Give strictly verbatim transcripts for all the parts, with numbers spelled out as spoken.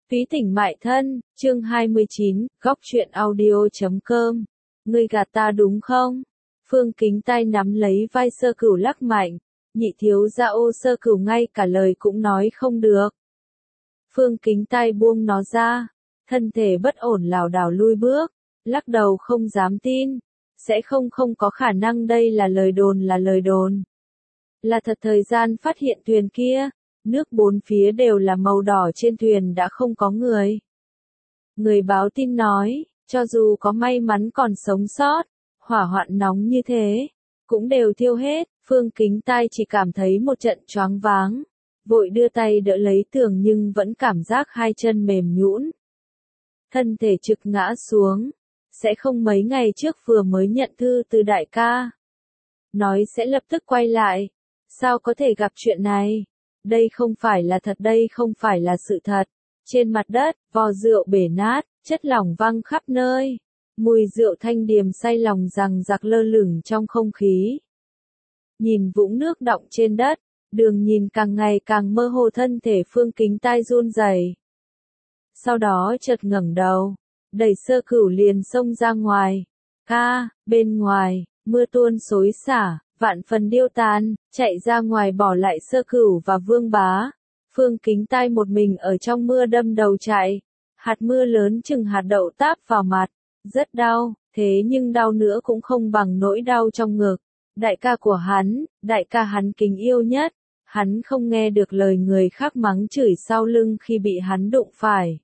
Phí Tỉnh Mại Thân, chương hai mươi chín, góc truyện audio chấm com. Ngươi gạt ta đúng không? Phương Kính tay nắm lấy vai Sơ Cửu lắc mạnh, nhị thiếu gia ô Sơ Cửu ngay cả lời cũng nói không được. Phương Kính tay buông nó ra, thân thể bất ổn lảo đảo lui bước, lắc đầu không dám tin, sẽ không không có khả năng đây là lời đồn là lời đồn. Là thật. Thời gian phát hiện thuyền kia, nước bốn phía đều là màu đỏ, trên thuyền đã không có người. Người báo tin nói, cho dù có may mắn còn sống sót, hỏa hoạn nóng như thế, cũng đều thiêu hết. Phương Kính tai chỉ cảm thấy một trận choáng váng, vội đưa tay đỡ lấy tường nhưng vẫn cảm giác hai chân mềm nhũn. Thân thể trực ngã xuống, sẽ không mấy ngày trước vừa mới nhận thư từ đại ca. Nói sẽ lập tức quay lại, sao có thể gặp chuyện này? Đây không phải là thật, đây không phải là sự thật. Trên mặt đất, vò rượu bể nát, chất lỏng văng khắp nơi. Mùi rượu thanh điềm say lòng rằng giặc lơ lửng trong không khí. Nhìn vũng nước đọng trên đất, đường nhìn càng ngày càng mơ hồ, thân thể Phương Kính tai run rẩy. Sau đó chợt ngẩng đầu, đẩy Sơ Cửu liền xông ra ngoài. Ca, bên ngoài, mưa tuôn xối xả, vạn phần điêu tàn, chạy ra ngoài bỏ lại Sơ Cửu và Vương Bá. Phương Kính tai một mình ở trong mưa đâm đầu chạy. Hạt mưa lớn chừng hạt đậu táp vào mặt, rất đau, thế nhưng đau nữa cũng không bằng nỗi đau trong ngực. Đại ca của hắn, đại ca hắn kính yêu nhất, hắn không nghe được lời người khác mắng chửi sau lưng khi bị hắn đụng phải.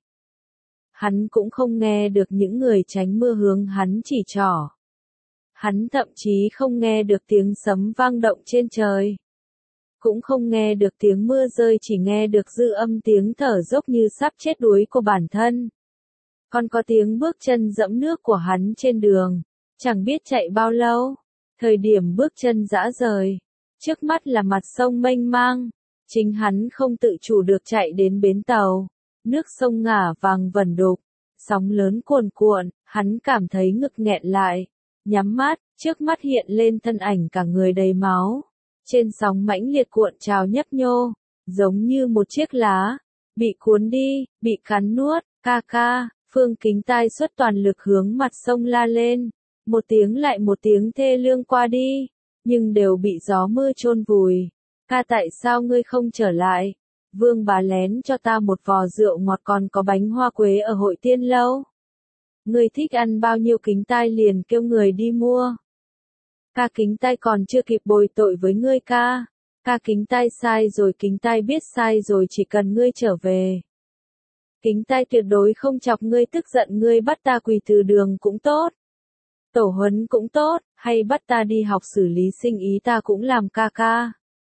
Hắn cũng không nghe được những người tránh mưa hướng hắn chỉ trỏ. Hắn thậm chí không nghe được tiếng sấm vang động trên trời. Cũng không nghe được tiếng mưa rơi, chỉ nghe được dư âm tiếng thở dốc như sắp chết đuối của bản thân. Còn có tiếng bước chân dẫm nước của hắn trên đường. Chẳng biết chạy bao lâu, thời điểm bước chân dã rời. Trước mắt là mặt sông mênh mang. Chính hắn không tự chủ được chạy đến bến tàu. Nước sông ngả vàng vẩn đục. Sóng lớn cuồn cuộn, hắn cảm thấy ngực nghẹn lại. Nhắm mắt, trước mắt hiện lên thân ảnh cả người đầy máu. Trên sóng mãnh liệt cuộn trào nhấp nhô, giống như một chiếc lá, bị cuốn đi, bị cắn nuốt. Ca ca, Phương Kính tai xuất toàn lực hướng mặt sông la lên. Một tiếng lại một tiếng thê lương qua đi, nhưng đều bị gió mưa chôn vùi. Ca, tại sao ngươi không trở lại? Vương Bá lén cho ta một vò rượu ngọt, còn có bánh hoa quế ở Hội Tiên Lâu. Ngươi thích ăn bao nhiêu? Kính tai liền kêu người đi mua. Ca, Kính tai còn chưa kịp bồi tội với ngươi ca. Ca, Kính tai sai rồi, Kính tai biết sai rồi, chỉ cần ngươi trở về. Kính tai tuyệt đối không chọc ngươi tức giận, ngươi bắt ta quỳ từ đường cũng tốt. Tổ huấn cũng tốt, hay bắt ta đi học xử lý sinh ý ta cũng làm ca ca.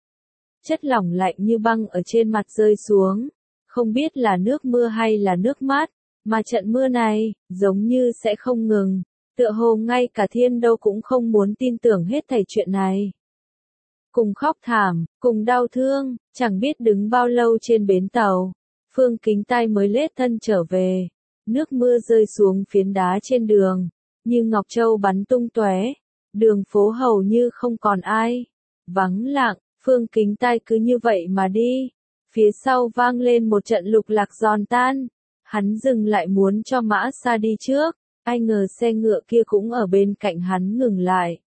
Chất lỏng lạnh như băng ở trên mặt rơi xuống. Không biết là nước mưa hay là nước mát, mà trận mưa này, giống như sẽ không ngừng. Tựa hồ ngay cả thiên đâu cũng không muốn tin tưởng hết thảy chuyện này. Cùng khóc thảm, cùng đau thương, chẳng biết đứng bao lâu trên bến tàu. Phương Kính tai mới lết thân trở về. Nước mưa rơi xuống phiến đá trên đường, như ngọc châu bắn tung tóe. Đường phố hầu như không còn ai. Vắng lặng, Phương Kính tai cứ như vậy mà đi. Phía sau vang lên một trận lục lạc giòn tan. Hắn dừng lại muốn cho mã xa đi trước. Ai ngờ xe ngựa kia cũng ở bên cạnh hắn ngừng lại.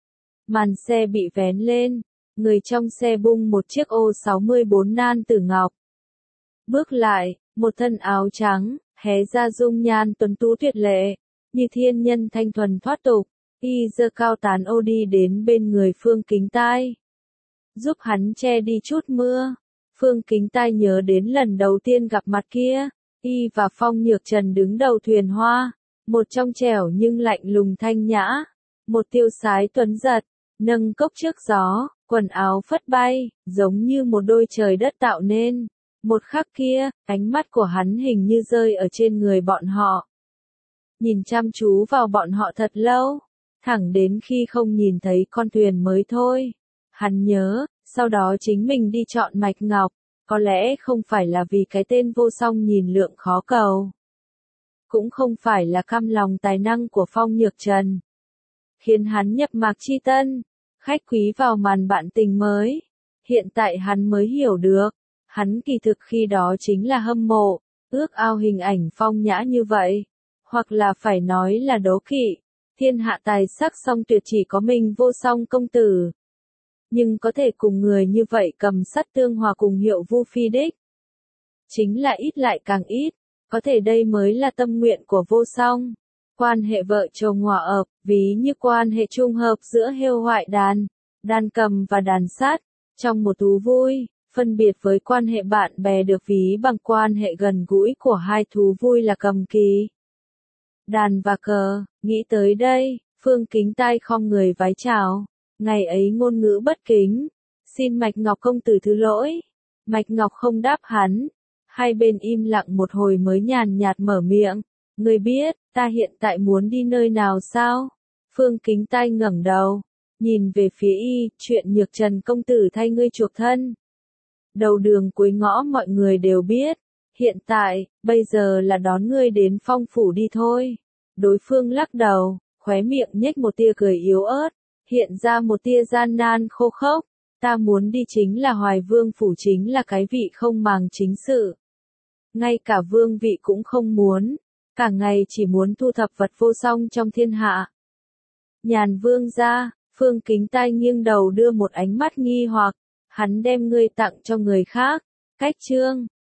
Màn xe bị vén lên, người trong xe bung một chiếc ô sáu mươi bốn nan tử ngọc. Bước lại, một thân áo trắng, hé ra dung nhan tuấn tú tuyệt lệ, như thiên nhân thanh thuần thoát tục. Y giơ cao tán ô đi đến bên người Phương Kính tai, giúp hắn che đi chút mưa. Phương Kính tai nhớ đến lần đầu tiên gặp mặt kia, Y và Phong Nhược Trần đứng đầu thuyền hoa. Một trong trẻo nhưng lạnh lùng thanh nhã, một tiêu sái tuấn giật, nâng cốc trước gió, quần áo phất bay, giống như một đôi trời đất tạo nên. Một khắc kia, ánh mắt của hắn hình như rơi ở trên người bọn họ. Nhìn chăm chú vào bọn họ thật lâu, thẳng đến khi không nhìn thấy con thuyền mới thôi. Hắn nhớ, sau đó chính mình đi chọn mạch ngọc, có lẽ không phải là vì cái tên vô song nhìn lượng khó cầu. Cũng không phải là căm lòng tài năng của Phong Nhược Trần, khiến hắn nhập mạc chi tân, khách quý vào màn bạn tình mới. Hiện tại hắn mới hiểu được, hắn kỳ thực khi đó chính là hâm mộ, ước ao hình ảnh phong nhã như vậy, hoặc là phải nói là đố kỵ, thiên hạ tài sắc song tuyệt chỉ có mình Vô Song công tử. Nhưng có thể cùng người như vậy cầm sắt tương hòa cùng hiệu Vu Phi đích. Chính là ít lại càng ít, có thể đây mới là tâm nguyện của Vô Song. Quan hệ vợ chồng hòa hợp, ví như quan hệ trung hợp giữa hêu hoại đàn, đàn cầm và đàn sát, trong một thú vui, phân biệt với quan hệ bạn bè được ví bằng quan hệ gần gũi của hai thú vui là cầm kỳ, đàn và cờ. Nghĩ tới đây, Phương Kính Tai khom người vái chào, ngày ấy ngôn ngữ bất kính, xin Mạch Ngọc công tử thứ lỗi. Mạch Ngọc không đáp hắn, hai bên im lặng một hồi mới nhàn nhạt mở miệng, ngươi biết, ta hiện tại muốn đi nơi nào sao? Phương Kính Tai ngẩng đầu, nhìn về phía y, chuyện Nhược Trần công tử thay ngươi chuộc thân. Đầu đường cuối ngõ mọi người đều biết, hiện tại, bây giờ là đón ngươi đến Phong phủ đi thôi. Đối phương lắc đầu, khóe miệng nhếch một tia cười yếu ớt, hiện ra một tia gian nan khô khốc, ta muốn đi chính là Hoài Vương phủ, chính là cái vị không màng chính sự. Ngay cả vương vị cũng không muốn, cả ngày chỉ muốn thu thập vật vô song trong thiên hạ. Nhàn Vương gia, Phương Kính Tai nghiêng đầu đưa một ánh mắt nghi hoặc, hắn đem ngươi tặng cho người khác, cách chương.